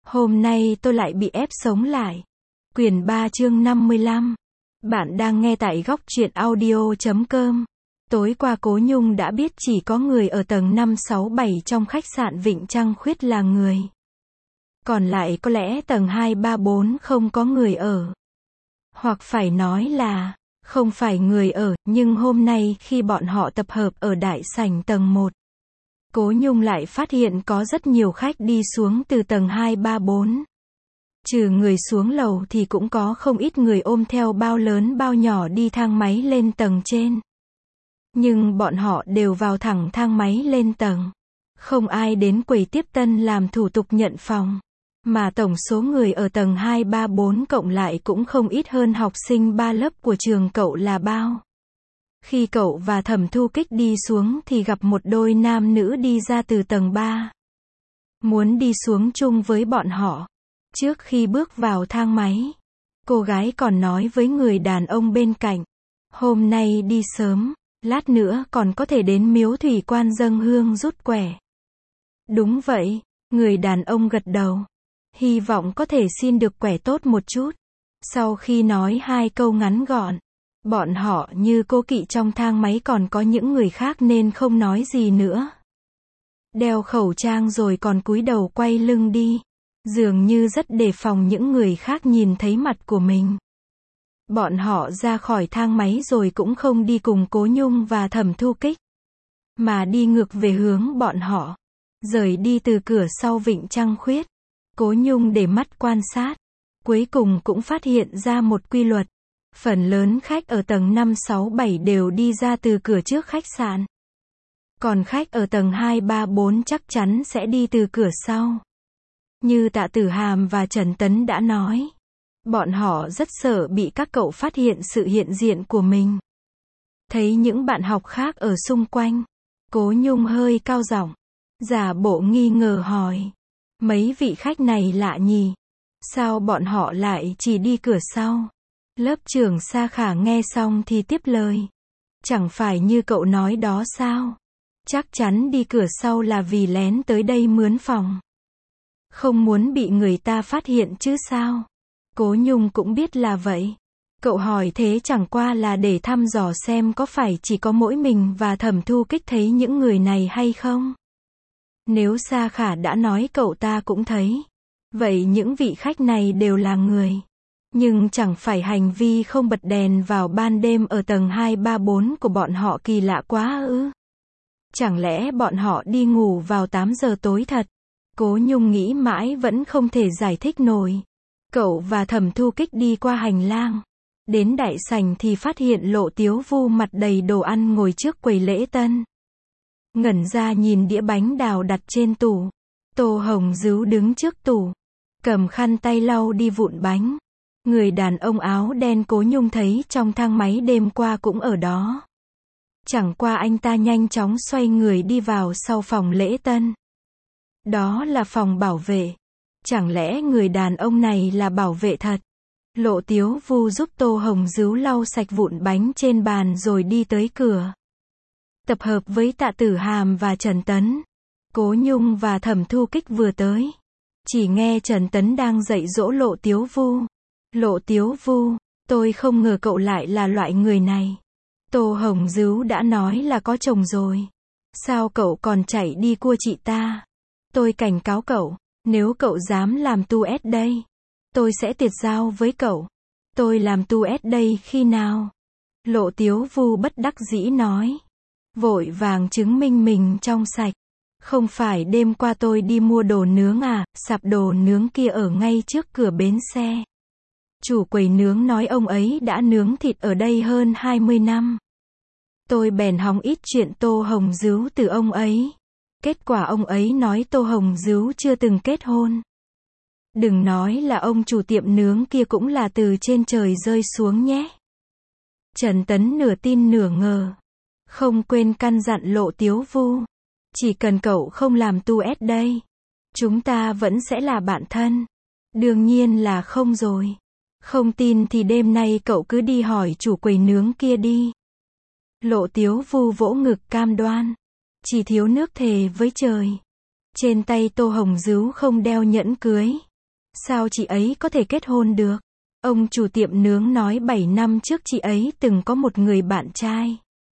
Hôm nay tôi lại bị ép sống lại. Quyển 3 chương 55. Bạn đang nghe tại góc truyện audio.com. Tối qua Cố Nhung đã biết chỉ có người ở tầng 5, 6, 7 trong khách sạn Vịnh Trăng Khuyết là người. Còn lại có lẽ tầng 2, 3, 4 không có người ở. Hoặc phải nói là, không phải người ở, nhưng hôm nay khi bọn họ tập hợp ở đại sảnh tầng 1. Cố Nhung lại phát hiện có rất nhiều khách đi xuống từ tầng 2, 3, 4. Trừ người xuống lầu thì cũng có không ít người ôm theo bao lớn bao nhỏ đi thang máy lên tầng trên. Nhưng bọn họ đều vào thẳng thang máy lên tầng. Không ai đến quầy tiếp tân làm thủ tục nhận phòng. Mà tổng số người ở tầng 2, 3, 4 cộng lại cũng không ít hơn học sinh 3 lớp của trường cậu là bao. Khi cậu và Thẩm Thu Kích đi xuống thì gặp một đôi nam nữ đi ra từ tầng 3. Muốn đi xuống chung với bọn họ. Trước khi bước vào thang máy, cô gái còn nói với người đàn ông bên cạnh. Hôm nay đi sớm, lát nữa còn có thể đến miếu thủy quan dâng hương rút quẻ. Đúng vậy, người đàn ông gật đầu. Hy vọng có thể xin được quẻ tốt một chút. Sau khi nói 2 câu ngắn gọn, bọn họ như cô kỵ trong thang máy còn có những người khác nên không nói gì nữa. Đeo khẩu trang rồi còn cúi đầu quay lưng đi. Dường như rất đề phòng những người khác nhìn thấy mặt của mình. Bọn họ ra khỏi thang máy rồi cũng không đi cùng Cố Nhung và Thẩm Thu Kích, mà đi ngược về hướng bọn họ. Rời đi từ cửa sau Vịnh Trăng Khuyết. Cố Nhung để mắt quan sát. Cuối cùng cũng phát hiện ra một quy luật. Phần lớn khách ở tầng 5, 6, 7 đều đi ra từ cửa trước khách sạn. Còn khách ở tầng 2, 3, 4 chắc chắn sẽ đi từ cửa sau. Như Tạ Tử Hàm và Trần Tấn đã nói. Bọn họ rất sợ bị các cậu phát hiện sự hiện diện của mình. Thấy những bạn học khác ở xung quanh. Cố Nhung hơi cao giọng, giả bộ nghi ngờ hỏi. Mấy vị khách này lạ nhỉ? Sao bọn họ lại chỉ đi cửa sau? Lớp trưởng Sa Khả nghe xong thì tiếp lời. Chẳng phải như cậu nói đó sao? Chắc chắn đi cửa sau là vì lén tới đây mướn phòng. Không muốn bị người ta phát hiện chứ sao? Cố Nhung cũng biết là vậy. Cậu hỏi thế chẳng qua là để thăm dò xem có phải chỉ có mỗi mình và Thẩm Thu Kích thấy những người này hay không? Nếu Sa Khả đã nói cậu ta cũng thấy. Vậy những vị khách này đều là người. Nhưng chẳng phải hành vi không bật đèn vào ban đêm ở tầng 2, 3, 4 của bọn họ kỳ lạ quá ư? Chẳng lẽ bọn họ đi ngủ vào 8 giờ tối thật? Cố Nhung nghĩ mãi vẫn không thể giải thích nổi. Cậu và Thẩm Thu Kích đi qua hành lang. Đến đại sảnh thì phát hiện Lộ Tiếu Vu mặt đầy đồ ăn ngồi trước quầy lễ tân. Ngẩn ra nhìn đĩa bánh đào đặt trên tủ. Tô Hồng Dứu đứng trước tủ. Cầm khăn tay lau đi vụn bánh. Người đàn ông áo đen Cố Nhung thấy trong thang máy đêm qua cũng ở đó. Chẳng qua anh ta nhanh chóng xoay người đi vào sau phòng lễ tân. Đó là phòng bảo vệ. Chẳng lẽ người đàn ông này là bảo vệ thật? Lộ Tiếu Vu giúp Tô Hồng Dứu lau sạch vụn bánh trên bàn rồi đi tới cửa. Tập hợp với Tạ Tử Hàm và Trần Tấn. Cố Nhung và Thẩm Thu Kích vừa tới. Chỉ nghe Trần Tấn đang dạy dỗ Lộ Tiếu Vu. Lộ Tiếu Vu, tôi không ngờ cậu lại là loại người này. Tô Hồng Dứu đã nói là có chồng rồi. Sao cậu còn chạy đi cua chị ta? Tôi cảnh cáo cậu, nếu cậu dám làm tu ét đây, tôi sẽ tiệt giao với cậu. Tôi làm tu ét đây khi nào? Lộ Tiếu Vu bất đắc dĩ nói. Vội vàng chứng minh mình trong sạch. Không phải đêm qua tôi đi mua đồ nướng à, sạp đồ nướng kia ở ngay trước cửa bến xe. Chủ quầy nướng nói ông ấy đã nướng thịt ở đây hơn 20 năm. Tôi bèn hóng ít chuyện Tô Hồng Dứu từ ông ấy. Kết quả ông ấy nói Tô Hồng Dứu chưa từng kết hôn. Đừng nói là ông chủ tiệm nướng kia cũng là từ trên trời rơi xuống nhé. Trần Tấn nửa tin nửa ngờ. Không quên căn dặn Lộ Tiếu Vu. Chỉ cần cậu không làm tu ét đây, chúng ta vẫn sẽ là bạn thân. Đương nhiên là không rồi. Không tin thì đêm nay cậu cứ đi hỏi chủ quầy nướng kia đi. Lộ Tiếu Vu vỗ ngực cam đoan. Chỉ thiếu nước thề với trời. Trên tay Tô Hồng Dứu không đeo nhẫn cưới. Sao chị ấy có thể kết hôn được? Ông chủ tiệm nướng nói 7 năm trước chị ấy từng có một người bạn trai.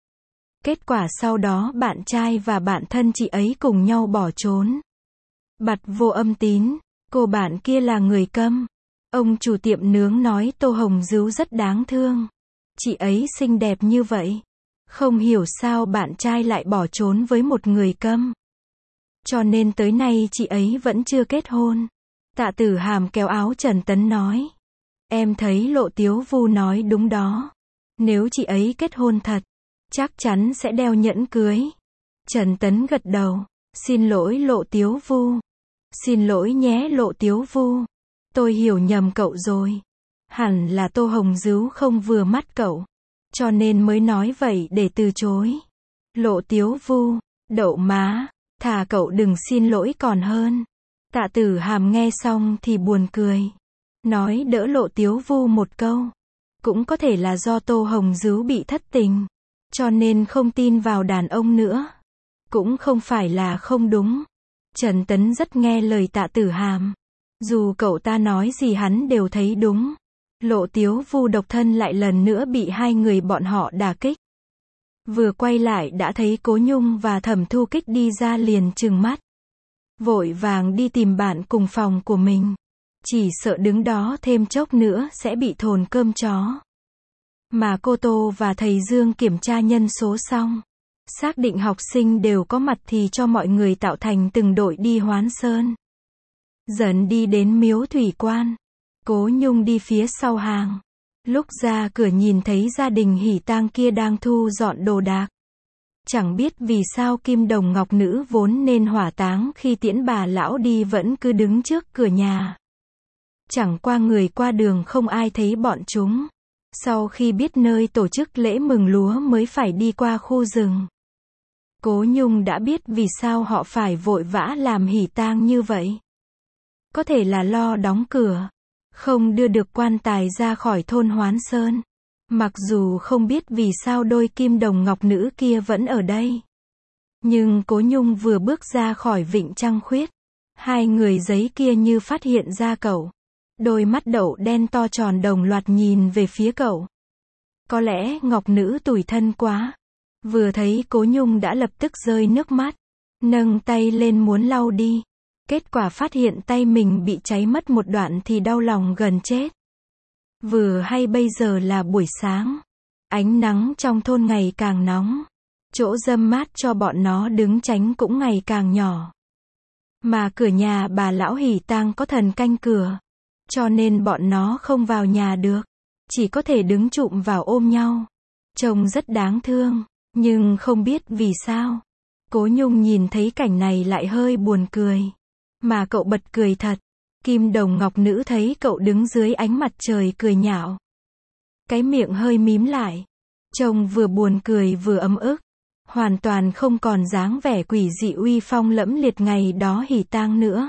Kết quả sau đó bạn trai và bạn thân chị ấy cùng nhau bỏ trốn. Bặt vô âm tín, cô bạn kia là người câm. Ông chủ tiệm nướng nói Tô Hồng Dứu rất đáng thương. Chị ấy xinh đẹp như vậy. Không hiểu sao bạn trai lại bỏ trốn với một người câm. Cho nên tới nay chị ấy vẫn chưa kết hôn. Tạ Tử Hàm kéo áo Trần Tấn nói. Em thấy Lộ Tiếu Vu nói đúng đó. Nếu chị ấy kết hôn thật, chắc chắn sẽ đeo nhẫn cưới. Trần Tấn gật đầu. Xin lỗi Lộ Tiếu Vu. Xin lỗi nhé Lộ Tiếu Vu. Tôi hiểu nhầm cậu rồi. Hẳn là Tô Hồng Dứu không vừa mắt cậu. Cho nên mới nói vậy để từ chối. Lộ Tiếu Vu, đậu má, thà cậu đừng xin lỗi còn hơn. Tạ Tử Hàm nghe xong thì buồn cười. Nói đỡ Lộ Tiếu Vu một câu. Cũng có thể là do Tô Hồng Dứu bị thất tình. Cho nên không tin vào đàn ông nữa. Cũng không phải là không đúng. Trần Tấn rất nghe lời Tạ Tử Hàm. Dù cậu ta nói gì hắn đều thấy đúng. Lộ Tiếu Vu độc thân lại lần nữa bị hai người bọn họ đả kích. Vừa quay lại đã thấy Cố Nhung và Thẩm Thu Kích đi ra liền trừng mắt. Vội vàng đi tìm bạn cùng phòng của mình. Chỉ sợ đứng đó thêm chốc nữa sẽ bị thồn cơm chó. Mà cô Tô và thầy Dương kiểm tra nhân số xong. Xác định học sinh đều có mặt thì cho mọi người tạo thành từng đội đi Hoán Sơn. Dần đi đến miếu thủy quan. Cố Nhung đi phía sau hàng. Lúc ra cửa nhìn thấy gia đình Hỷ Tang kia đang thu dọn đồ đạc. Chẳng biết vì sao Kim Đồng Ngọc Nữ vốn nên hỏa táng khi tiễn bà lão đi vẫn cứ đứng trước cửa nhà. Chẳng qua người qua đường không ai thấy bọn chúng. Sau khi biết nơi tổ chức lễ mừng lúa mới phải đi qua khu rừng. Cố Nhung đã biết vì sao họ phải vội vã làm hỷ tang như vậy. Có thể là lo đóng cửa, không đưa được quan tài ra khỏi thôn Hoán Sơn. Mặc dù không biết vì sao đôi Kim Đồng Ngọc Nữ kia vẫn ở đây. Nhưng Cố Nhung vừa bước ra khỏi vịnh Trăng Khuyết. Hai người giấy kia như phát hiện ra cậu. Đôi mắt đậu đen to tròn đồng loạt nhìn về phía cậu. Có lẽ Ngọc Nữ tủi thân quá. Vừa thấy Cố Nhung đã lập tức rơi nước mắt. Nâng tay lên muốn lau đi. Kết quả phát hiện tay mình bị cháy mất một đoạn thì đau lòng gần chết. Vừa hay bây giờ là buổi sáng. Ánh nắng trong thôn ngày càng nóng. Chỗ râm mát cho bọn nó đứng tránh cũng ngày càng nhỏ. Mà cửa nhà bà lão Hỷ Tang có thần canh cửa. Cho nên bọn nó không vào nhà được. Chỉ có thể đứng chụm vào ôm nhau. Trông rất đáng thương. Nhưng không biết vì sao. Cố Nhung nhìn thấy cảnh này lại hơi buồn cười. Mà cậu bật cười thật. Kim Đồng Ngọc Nữ thấy cậu đứng dưới ánh mặt trời cười nhạo. Cái miệng hơi mím lại. Trông vừa buồn cười vừa ấm ức. Hoàn toàn không còn dáng vẻ quỷ dị uy phong lẫm liệt ngày đó hỷ tang nữa.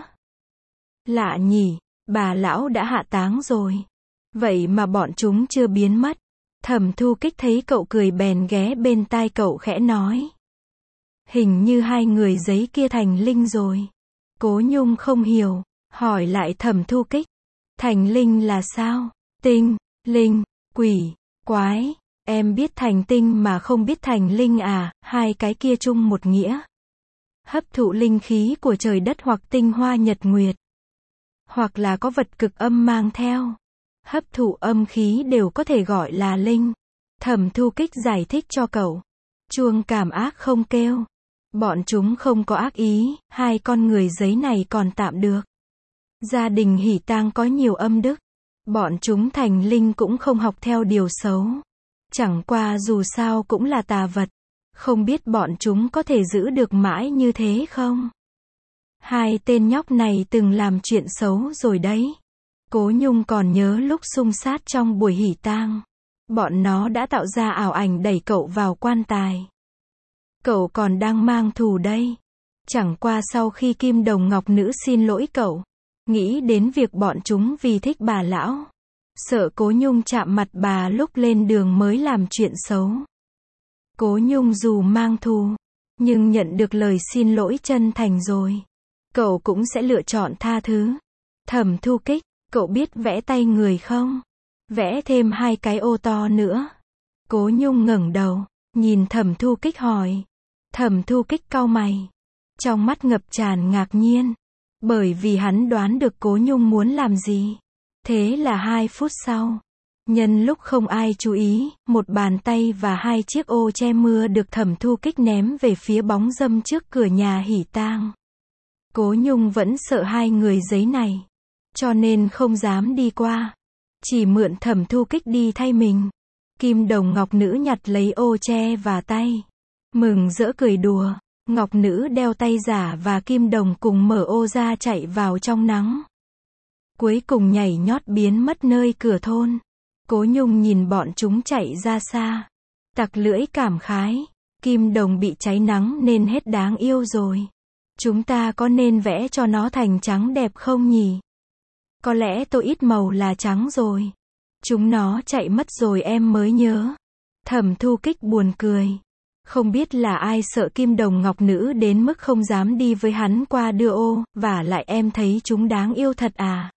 Lạ nhỉ, bà lão đã hạ táng rồi. Vậy mà bọn chúng chưa biến mất. Thẩm Thu Kích thấy cậu cười bèn ghé bên tai cậu khẽ nói. Hình như hai người giấy kia thành linh rồi. Cố Nhung không hiểu, hỏi lại Thẩm Thu Kích. Thành linh là sao? Tinh, linh, quỷ, quái. Em biết thành tinh mà không biết thành linh à, hai cái kia chung một nghĩa. Hấp thụ linh khí của trời đất hoặc tinh hoa nhật nguyệt. Hoặc là có vật cực âm mang theo. Hấp thụ âm khí đều có thể gọi là linh. Thẩm Thu Kích giải thích cho cậu. Chuông cảm ác không kêu. Bọn chúng không có ác ý, hai con người giấy này còn tạm được. Gia đình Hỷ Tang có nhiều âm đức. Bọn chúng thành linh cũng không học theo điều xấu. Chẳng qua dù sao cũng là tà vật. Không biết bọn chúng có thể giữ được mãi như thế không? Hai tên nhóc này từng làm chuyện xấu rồi đấy. Cố Nhung còn nhớ lúc xung sát trong buổi hỷ tang. Bọn nó đã tạo ra ảo ảnh đẩy cậu vào quan tài. Cậu còn đang mang thù đây. Chẳng qua sau khi Kim Đồng Ngọc Nữ xin lỗi cậu. Nghĩ đến việc bọn chúng vì thích bà lão. Sợ Cố Nhung chạm mặt bà lúc lên đường mới làm chuyện xấu. Cố Nhung dù mang thù, nhưng nhận được lời xin lỗi chân thành rồi. Cậu cũng sẽ lựa chọn tha thứ. Thẩm Thu Kích, cậu biết vẽ tay người không? Vẽ thêm 2 cái ô to nữa. Cố Nhung ngẩng đầu, nhìn Thẩm Thu Kích hỏi. Thẩm Thu Kích cau mày, trong mắt ngập tràn ngạc nhiên, bởi vì hắn đoán được Cố Nhung muốn làm gì. Thế là 2 phút sau, nhân lúc không ai chú ý, một bàn tay và 2 chiếc ô che mưa được Thẩm Thu Kích ném về phía bóng râm trước cửa nhà hỉ tang. Cố Nhung vẫn sợ 2 người giấy này, cho nên không dám đi qua, chỉ mượn Thẩm Thu Kích đi thay mình. Kim Đồng Ngọc Nữ nhặt lấy ô che và tay, mừng rỡ cười đùa. Ngọc Nữ đeo tay giả và Kim Đồng cùng mở ô ra chạy vào trong nắng. Cuối cùng nhảy nhót biến mất nơi cửa thôn. Cố Nhung nhìn bọn chúng chạy ra xa, tặc lưỡi cảm khái. Kim Đồng bị cháy nắng nên hết đáng yêu rồi. Chúng ta có nên vẽ cho nó thành trắng đẹp không nhỉ? Có lẽ tô ít màu là trắng rồi. Chúng nó chạy mất rồi em mới nhớ. Thẩm Thu Kích buồn cười. Không biết là ai sợ Kim Đồng Ngọc Nữ đến mức không dám đi với hắn qua đưa ô, và lại em thấy chúng đáng yêu thật à.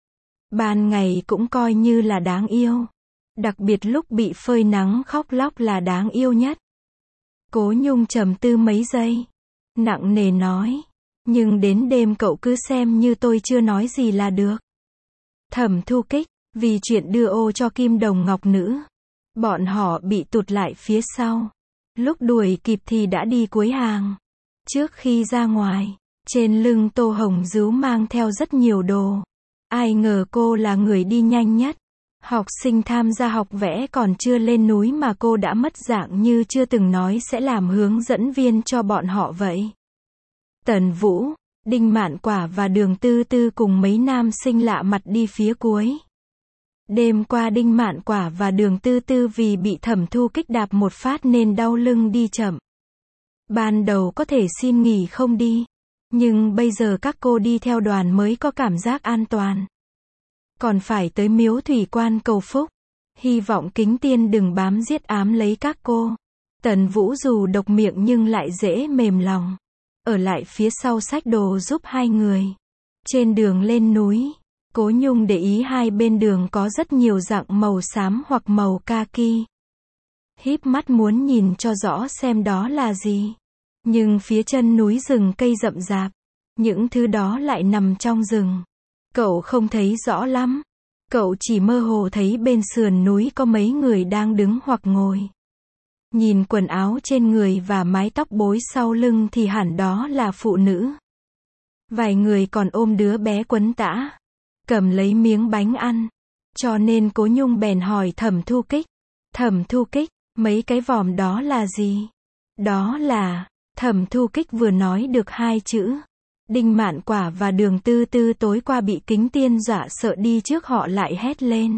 Ban ngày cũng coi như là đáng yêu. Đặc biệt lúc bị phơi nắng khóc lóc là đáng yêu nhất. Cố Nhung trầm tư mấy giây, nặng nề nói. Nhưng đến đêm cậu cứ xem như tôi chưa nói gì là được. Thẩm Thu Kích, vì chuyện đưa ô cho Kim Đồng Ngọc Nữ, bọn họ bị tụt lại phía sau. Lúc đuổi kịp thì đã đi cuối hàng. Trước khi ra ngoài, trên lưng Tô Hồng Dứu mang theo rất nhiều đồ. Ai ngờ cô là người đi nhanh nhất. Học sinh tham gia học vẽ còn chưa lên núi mà cô đã mất dạng như chưa từng nói sẽ làm hướng dẫn viên cho bọn họ vậy. Tần Vũ, Đinh Mạn Quả và Đường Tư Tư cùng mấy nam sinh lạ mặt đi phía cuối. Đêm qua Đinh Mạn Quả và Đường Tư Tư vì bị Thẩm Thu Kích đạp một phát nên đau lưng đi chậm. Ban đầu có thể xin nghỉ không đi, nhưng bây giờ các cô đi theo đoàn mới có cảm giác an toàn. Còn phải tới miếu thủy quan cầu phúc. Hy vọng Kính Tiên đừng bám giết ám lấy các cô. Tần Vũ dù độc miệng nhưng lại dễ mềm lòng. Ở lại phía sau xách đồ giúp 2 người. Trên đường lên núi, Cố Nhung để ý 2 bên đường có rất nhiều dạng màu xám hoặc màu kaki. Híp mắt muốn nhìn cho rõ xem đó là gì. Nhưng phía chân núi rừng cây rậm rạp, những thứ đó lại nằm trong rừng. Cậu không thấy rõ lắm. Cậu chỉ mơ hồ thấy bên sườn núi có mấy người đang đứng hoặc ngồi. Nhìn quần áo trên người và mái tóc bối sau lưng thì hẳn đó là phụ nữ. Vài người còn ôm đứa bé quấn tã, cầm lấy miếng bánh ăn. Cho nên Cố Nhung bèn hỏi Thẩm Thu Kích. Thẩm Thu Kích, mấy cái vòm đó là gì? Đó là... Thẩm Thu Kích vừa nói được 2 chữ. Đinh Mạn Quả và Đường Tư Tư tối qua bị Kính Tiên dọa sợ đi trước họ lại hét lên.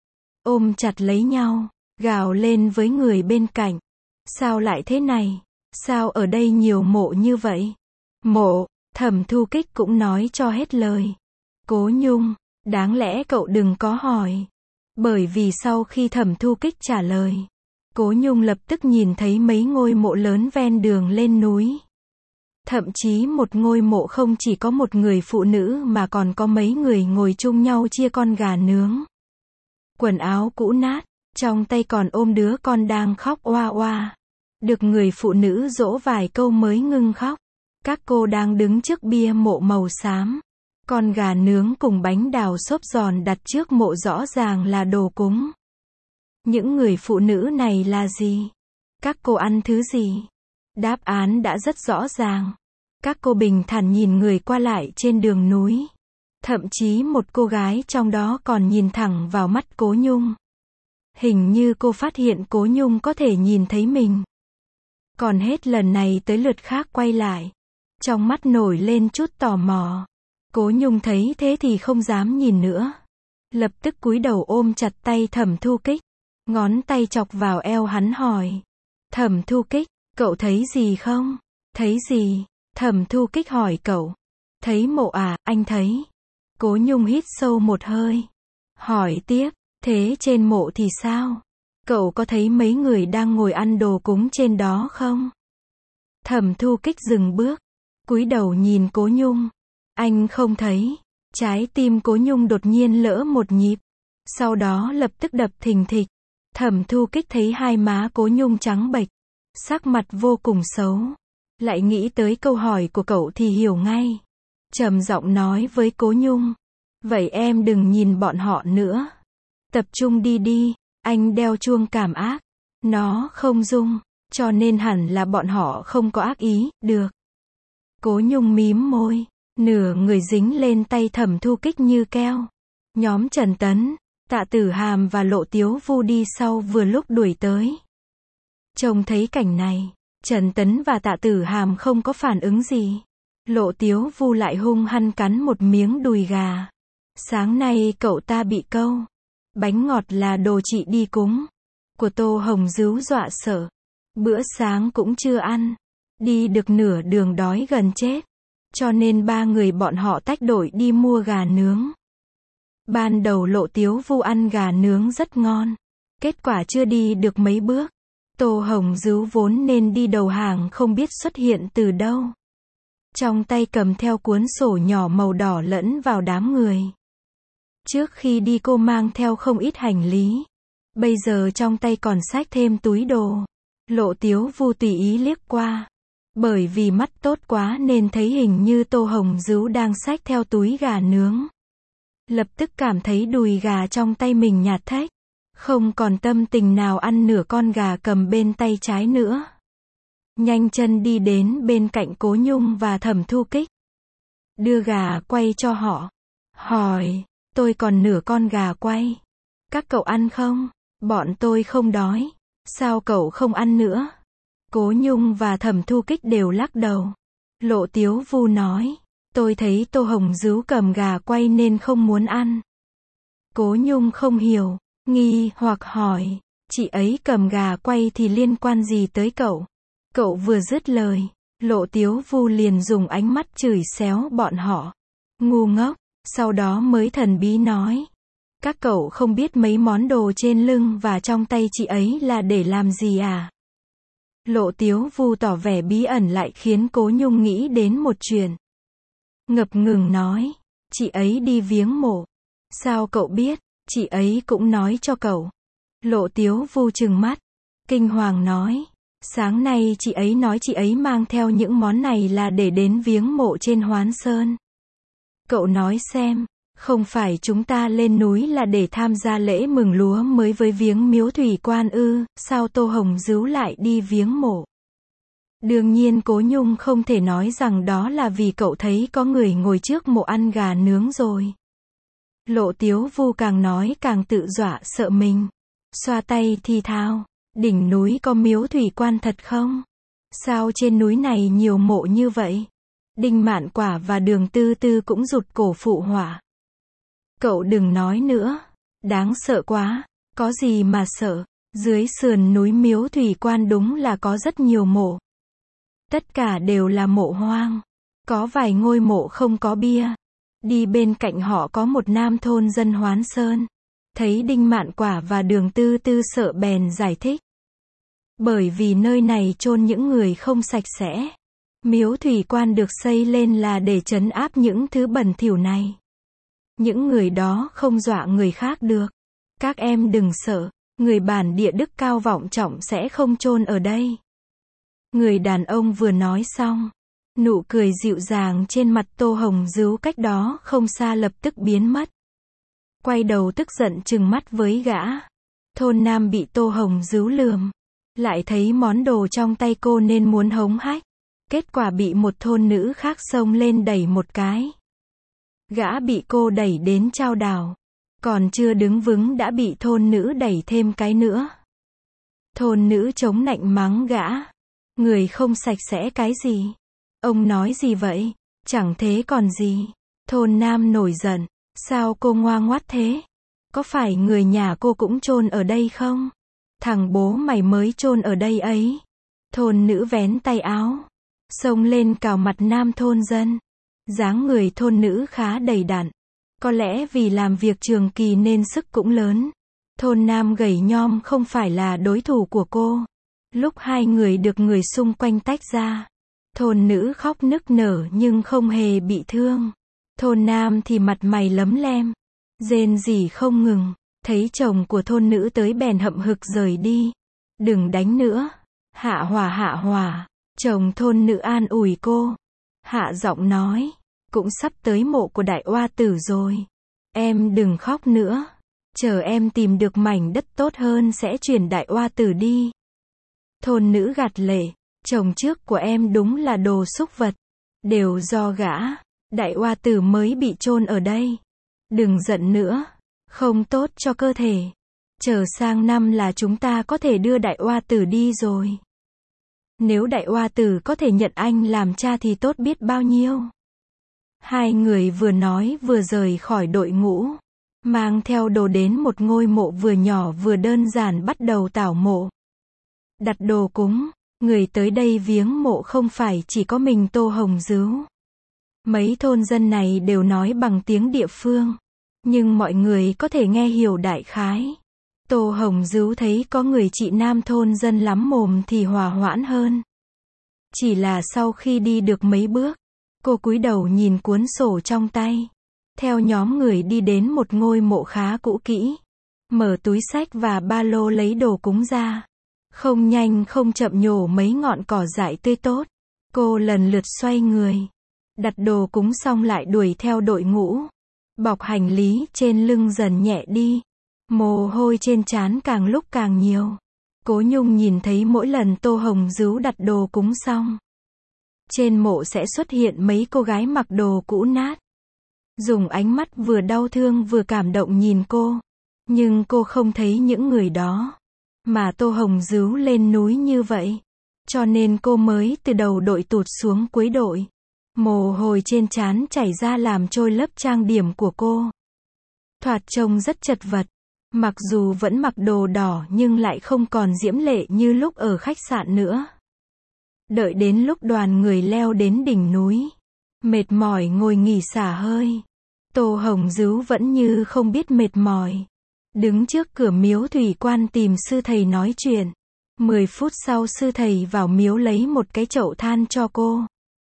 Ôm chặt lấy nhau, gào lên với người bên cạnh. Sao lại thế này? Sao ở đây nhiều mộ như vậy? Mộ, Thẩm Thu Kích cũng nói cho hết lời. Cố Nhung, đáng lẽ cậu đừng có hỏi. Bởi vì sau khi Thẩm Thu Kích trả lời, Cố Nhung lập tức nhìn thấy mấy ngôi mộ lớn ven đường lên núi. Thậm chí một ngôi mộ không chỉ có một người phụ nữ mà còn có mấy người ngồi chung nhau chia con gà nướng. Quần áo cũ nát, trong tay còn ôm đứa con đang khóc oa oa. Được người phụ nữ dỗ vài câu mới ngưng khóc. Các cô đang đứng trước bia mộ màu xám. Con gà nướng cùng bánh đào xốp giòn đặt trước mộ rõ ràng là đồ cúng. Những người phụ nữ này là gì? Các cô ăn thứ gì? Đáp án đã rất rõ ràng. Các cô bình thản nhìn người qua lại trên đường núi. Thậm chí một cô gái trong đó còn nhìn thẳng vào mắt Cố Nhung. Hình như cô phát hiện Cố Nhung có thể nhìn thấy mình. Còn hết lần này tới lượt khác quay lại. Trong mắt nổi lên chút tò mò. Cố Nhung thấy thế thì không dám nhìn nữa. Lập tức cúi đầu ôm chặt tay Thẩm Thu Kích. Ngón tay chọc vào eo hắn hỏi. Thẩm Thu Kích, cậu thấy gì không? Thấy gì? Thẩm Thu Kích hỏi cậu. Thấy mộ à, anh thấy. Cố Nhung hít sâu một hơi. Hỏi tiếp, thế trên mộ thì sao? Cậu có thấy mấy người đang ngồi ăn đồ cúng trên đó không? Thẩm Thu Kích dừng bước, cúi đầu nhìn Cố Nhung. Anh không thấy. Trái tim Cố Nhung đột nhiên lỡ một nhịp, sau đó lập tức đập thình thịch. Thẩm Thu Kích thấy hai má Cố Nhung trắng bệch, sắc mặt vô cùng xấu. Lại nghĩ tới câu hỏi của cậu thì hiểu ngay. Trầm giọng nói với Cố Nhung, vậy em đừng nhìn bọn họ nữa. Tập trung đi đi, anh đeo chuông cảm ác. Nó không rung, cho nên hẳn là bọn họ không có ác ý, được. Cố Nhung mím môi, nửa người dính lên tay Thẩm Thu Kích như keo. Nhóm Trần Tấn, Tạ Tử Hàm và Lộ Tiếu Vu đi sau vừa lúc đuổi tới. Trông thấy cảnh này, Trần Tấn và Tạ Tử Hàm không có phản ứng gì. Lộ Tiếu Vu lại hung hăng cắn một miếng đùi gà. Sáng nay cậu ta bị câu. Bánh ngọt là đồ chị đi cúng. Của Tô Hồng Dứu dọa sợ. Bữa sáng cũng chưa ăn. Đi được nửa đường đói gần chết. Cho nên ba người bọn họ tách đội đi mua gà nướng. Ban đầu Lộ Tiếu Vu ăn gà nướng rất ngon. Kết quả chưa đi được mấy bước. Tô Hồng Dứu vốn nên đi đầu hàng không biết xuất hiện từ đâu. Trong tay cầm theo cuốn sổ nhỏ màu đỏ lẫn vào đám người. Trước khi đi cô mang theo không ít hành lý. Bây giờ trong tay còn xách thêm túi đồ. Lộ Tiếu Vu tùy ý liếc qua. Bởi vì mắt tốt quá nên thấy hình như Tô Hồng Dứu đang xách theo túi gà nướng. Lập tức cảm thấy đùi gà trong tay mình nhạt thách. Không còn tâm tình nào ăn nửa con gà cầm bên tay trái nữa. Nhanh chân đi đến bên cạnh Cố Nhung và Thẩm Thu Kích. Đưa gà quay cho họ. Hỏi, tôi còn nửa con gà quay. Các cậu ăn không? Bọn tôi không đói. Sao cậu không ăn nữa? Cố Nhung và Thẩm Thu Kích đều lắc đầu. Lộ Tiếu Vu nói, tôi thấy Tô Hồng Dứu cầm gà quay nên không muốn ăn. Cố Nhung không hiểu, nghi hoặc hỏi, chị ấy cầm gà quay thì liên quan gì tới cậu? Cậu vừa dứt lời, Lộ Tiếu Vu liền dùng ánh mắt chửi xéo bọn họ. Ngu ngốc, sau đó mới thần bí nói. Các cậu không biết mấy món đồ trên lưng và trong tay chị ấy là để làm gì à? Lộ Tiếu Vu tỏ vẻ bí ẩn lại khiến Cố Nhung nghĩ đến một chuyện. Ngập ngừng nói, chị ấy đi viếng mộ. Sao cậu biết? Chị ấy cũng nói cho cậu. Lộ Tiếu Vu trừng mắt, kinh hoàng nói. Sáng nay chị ấy nói chị ấy mang theo những món này là để đến viếng mộ trên Hoán Sơn. Cậu nói xem, không phải chúng ta lên núi là để tham gia lễ mừng lúa mới với viếng miếu thủy quan ư, sao Tô Hồng Dứu lại đi viếng mộ? Đương nhiên Cố Nhung không thể nói rằng đó là vì cậu thấy có người ngồi trước mộ ăn gà nướng rồi. Lộ Tiếu Vu càng nói càng tự dọa sợ mình. Xoa tay thì thào, đỉnh núi có miếu thủy quan thật không? Sao trên núi này nhiều mộ như vậy? Đinh Mạn Quả và Đường Tư Tư cũng rụt cổ phụ họa. Cậu đừng nói nữa, đáng sợ quá, có gì mà sợ, dưới sườn núi miếu thủy quan đúng là có rất nhiều mộ. Tất cả đều là mộ hoang, có vài ngôi mộ không có bia. Đi bên cạnh họ có một nam thôn dân Hoán Sơn. Thấy Đinh Mạn Quả và Đường Tư Tư sợ bèn giải thích. Bởi vì nơi này chôn những người không sạch sẽ. Miếu thủy quan được xây lên là để trấn áp những thứ bẩn thỉu này. Những người đó không dọa người khác được. Các em đừng sợ, người bản địa đức cao vọng trọng sẽ không chôn ở đây. Người đàn ông vừa nói xong, nụ cười dịu dàng trên mặt Tô Hồng Dứu cách đó không xa lập tức biến mất. Quay đầu tức giận trừng mắt với gã. Thôn Nam bị Tô Hồng Dứu lườm. Lại thấy món đồ trong tay cô nên muốn hống hách. Kết quả bị một thôn nữ khác xông lên đẩy một cái. Gã bị cô đẩy đến chao đảo. Còn chưa đứng vững đã bị thôn nữ đẩy thêm cái nữa. Thôn nữ chống nạnh mắng gã. Người không sạch sẽ cái gì? Ông nói gì vậy? Chẳng thế còn gì. Thôn Nam nổi giận. Sao cô ngoa ngoắt thế? Có phải người nhà cô cũng chôn ở đây không? Thằng bố mày mới chôn ở đây ấy. Thôn nữ vén tay áo, xông lên cào mặt nam thôn dân. Dáng người thôn nữ khá đầy đặn. Có lẽ vì làm việc trường kỳ nên sức cũng lớn. Thôn Nam gầy nhom không phải là đối thủ của cô. Lúc hai người được người xung quanh tách ra, thôn nữ khóc nức nở nhưng không hề bị thương. Thôn nam thì mặt mày lấm lem, rên rỉ không ngừng, thấy chồng của thôn nữ tới bèn hậm hực rời đi. Đừng đánh nữa, hạ hỏa. Chồng thôn nữ an ủi cô, hạ giọng nói, cũng sắp tới mộ của đại oa tử rồi. Em đừng khóc nữa, chờ em tìm được mảnh đất tốt hơn sẽ chuyển đại oa tử đi. Thôn nữ gạt lệ, chồng trước của em đúng là đồ súc vật, đều do gã, đại oa tử mới bị chôn ở đây. Đừng giận nữa, không tốt cho cơ thể. Chờ sang năm là chúng ta có thể đưa đại oa tử đi rồi. Nếu đại oa tử có thể nhận anh làm cha thì tốt biết bao nhiêu. Hai người vừa nói vừa rời khỏi đội ngũ, mang theo đồ đến một ngôi mộ vừa nhỏ vừa đơn giản bắt đầu tảo mộ. Đặt đồ cúng, người tới đây viếng mộ không phải chỉ có mình Tô Hồng Dứu. Mấy thôn dân này đều nói bằng tiếng địa phương, nhưng mọi người có thể nghe hiểu đại khái. Tô Hồng Dứu thấy có người chị nam thôn dân lắm mồm thì hòa hoãn hơn. Chỉ là sau khi đi được mấy bước, cô cúi đầu nhìn cuốn sổ trong tay. Theo nhóm người đi đến một ngôi mộ khá cũ kỹ. Mở túi xách và ba lô lấy đồ cúng ra. Không nhanh không chậm nhổ mấy ngọn cỏ dại tươi tốt. Cô lần lượt xoay người. Đặt đồ cúng xong lại đuổi theo đội ngũ. Bọc hành lý trên lưng dần nhẹ đi. Mồ hôi trên trán càng lúc càng nhiều. Cố Nhung nhìn thấy mỗi lần Tô Hồng Dứu đặt đồ cúng xong, trên mộ sẽ xuất hiện mấy cô gái mặc đồ cũ nát. Dùng ánh mắt vừa đau thương vừa cảm động nhìn cô. Nhưng cô không thấy những người đó. Mà Tô Hồng Dứu lên núi như vậy. Cho nên cô mới từ đầu đội tụt xuống cuối đội. Mồ hôi trên trán chảy ra làm trôi lớp trang điểm của cô. Thoạt trông rất chật vật. Mặc dù vẫn mặc đồ đỏ nhưng lại không còn diễm lệ như lúc ở khách sạn nữa. Đợi đến lúc đoàn người leo đến đỉnh núi, mệt mỏi ngồi nghỉ xả hơi. Tô Hồng Dứu vẫn như không biết mệt mỏi. Đứng trước cửa miếu thủy quan tìm sư thầy nói chuyện. 10 phút sau sư thầy vào miếu lấy một cái chậu than cho cô.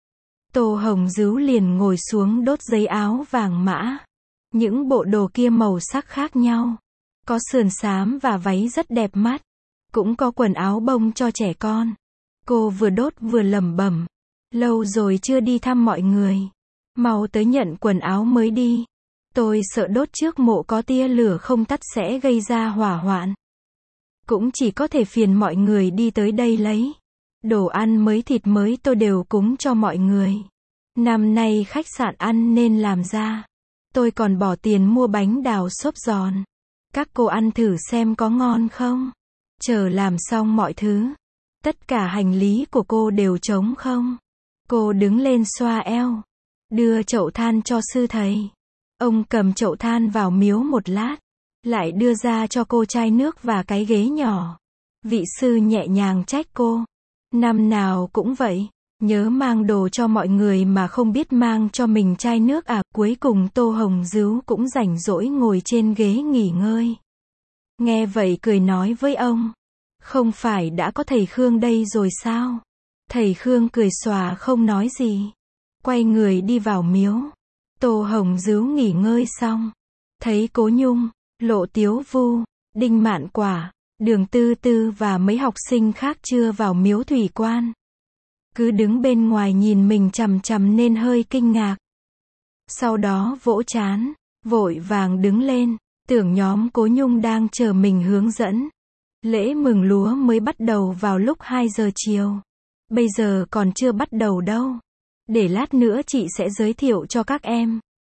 Tô Hồng Dứu liền ngồi xuống đốt giấy áo vàng mã. Những bộ đồ kia màu sắc khác nhau. Có sườn xám và váy rất đẹp mắt. Cũng có quần áo bông cho trẻ con. Cô vừa đốt vừa lẩm bẩm. Lâu rồi chưa đi thăm mọi người. Mau tới nhận quần áo mới đi. Tôi sợ đốt trước mộ có tia lửa không tắt sẽ gây ra hỏa hoạn. Cũng chỉ có thể phiền mọi người đi tới đây lấy. Đồ ăn mới thịt mới tôi đều cúng cho mọi người. Năm nay khách sạn ăn nên làm ra. Tôi còn bỏ tiền mua bánh đào xốp giòn. Các cô ăn thử xem có ngon không. Chờ làm xong mọi thứ. Tất cả hành lý của cô đều trống không. Cô đứng lên xoa eo. Đưa chậu than cho sư thầy. Ông cầm chậu than vào miếu một lát. Lại đưa ra cho cô chai nước và cái ghế nhỏ. Vị sư nhẹ nhàng trách cô. Năm nào cũng vậy. Nhớ mang đồ cho mọi người mà không biết mang cho mình chai nước à. Cuối cùng Tô Hồng Dứu cũng rảnh rỗi ngồi trên ghế nghỉ ngơi. Nghe vậy cười nói với ông. Không phải đã có thầy Khương đây rồi sao? Thầy Khương cười xòa không nói gì. Quay người đi vào miếu. Tô Hồng Dứu nghỉ ngơi xong. Thấy Cố Nhung, Lộ Tiếu Vu, Đinh Mạn Quả, Đường Tư Tư và mấy học sinh khác chưa vào miếu thủy quan. Cứ đứng bên ngoài nhìn mình chằm chằm nên hơi kinh ngạc. Sau đó vỗ trán, vội vàng đứng lên, tưởng nhóm Cố Nhung đang chờ mình hướng dẫn. Lễ mừng lúa mới bắt đầu vào lúc 2 giờ chiều. Bây giờ còn chưa bắt đầu đâu. Để lát nữa chị sẽ giới thiệu cho các em.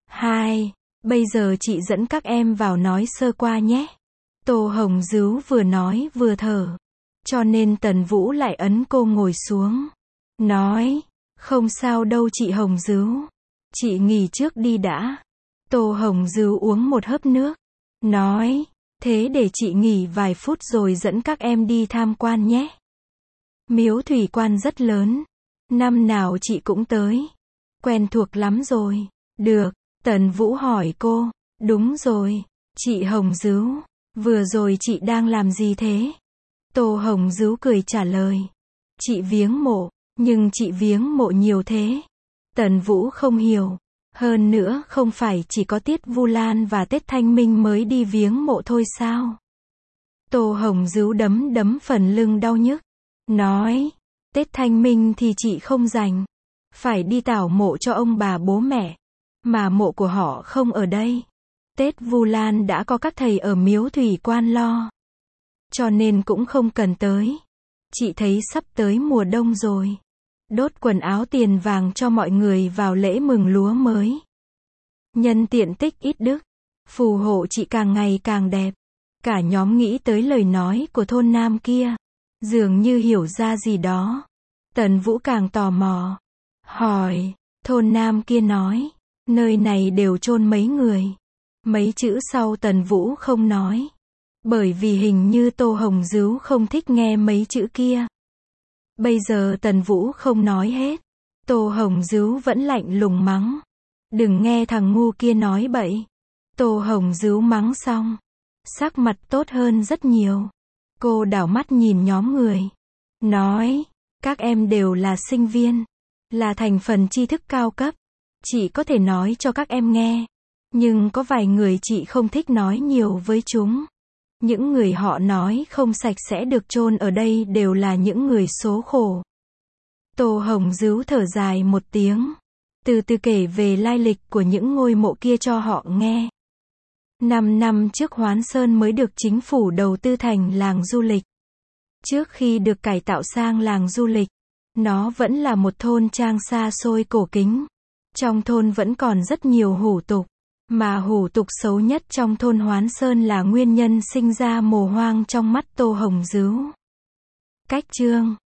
Bây giờ chị dẫn các em vào nói sơ qua nhé. Tô Hồng Dứu vừa nói vừa thở. Cho nên Tần Vũ lại ấn cô ngồi xuống. Nói, không sao đâu chị Hồng Dứu. Chị nghỉ trước đi đã. Tô Hồng Dứu uống một hớp nước. Nói, thế để chị nghỉ vài phút rồi dẫn các em đi tham quan nhé. Miếu thủy quan rất lớn. Năm nào chị cũng tới. Quen thuộc lắm rồi. Được, Tần Vũ hỏi cô. Đúng rồi, chị Hồng Dứu. Vừa rồi chị đang làm gì thế? Tô Hồng Dứu cười trả lời. Chị viếng mộ, nhưng chị viếng mộ nhiều thế. Tần Vũ không hiểu. Hơn nữa không phải chỉ có Tiết Vu Lan và Tết Thanh Minh mới đi viếng mộ thôi sao? Tô Hồng Dứu đấm đấm phần lưng đau nhức. Nói, Tết Thanh Minh thì chị không rảnh. Phải đi tảo mộ cho ông bà bố mẹ. Mà mộ của họ không ở đây. Tết Vu Lan đã có các thầy ở miếu thủy quan lo. Cho nên cũng không cần tới. Chị thấy sắp tới mùa đông rồi. Đốt quần áo tiền vàng cho mọi người vào lễ mừng lúa mới. Nhân tiện tích ít đức. Phù hộ chị càng ngày càng đẹp. Cả nhóm nghĩ tới lời nói của thôn nam kia. Dường như hiểu ra gì đó. Tần Vũ càng tò mò. Hỏi, thôn nam kia nói, nơi này đều chôn mấy người. Mấy chữ sau Tần Vũ không nói. Bởi vì hình như Tô Hồng Dứu không thích nghe mấy chữ kia. Bây giờ Tần Vũ không nói hết. Tô Hồng Dứu vẫn lạnh lùng mắng. Đừng nghe thằng ngu kia nói bậy. Tô Hồng Dứu mắng xong. Sắc mặt tốt hơn rất nhiều. Cô đảo mắt nhìn nhóm người. Nói, các em đều là sinh viên. Là thành phần tri thức cao cấp. Chị có thể nói cho các em nghe. Nhưng có vài người chị không thích nói nhiều với chúng. Những người họ nói không sạch sẽ được chôn ở đây đều là những người số khổ. Tô Hồng Dứu thở dài một tiếng. Từ từ kể về lai lịch của những ngôi mộ kia cho họ nghe. 5 năm trước Hoán Sơn mới được chính phủ đầu tư thành làng du lịch. Trước khi được cải tạo sang làng du lịch, nó vẫn là một thôn trang xa xôi cổ kính. Trong thôn vẫn còn rất nhiều hủ tục. Mà hủ tục xấu nhất trong thôn Hoán Sơn là nguyên nhân sinh ra mồ hoang trong mắt Tô Hồng Dứu. Cách chương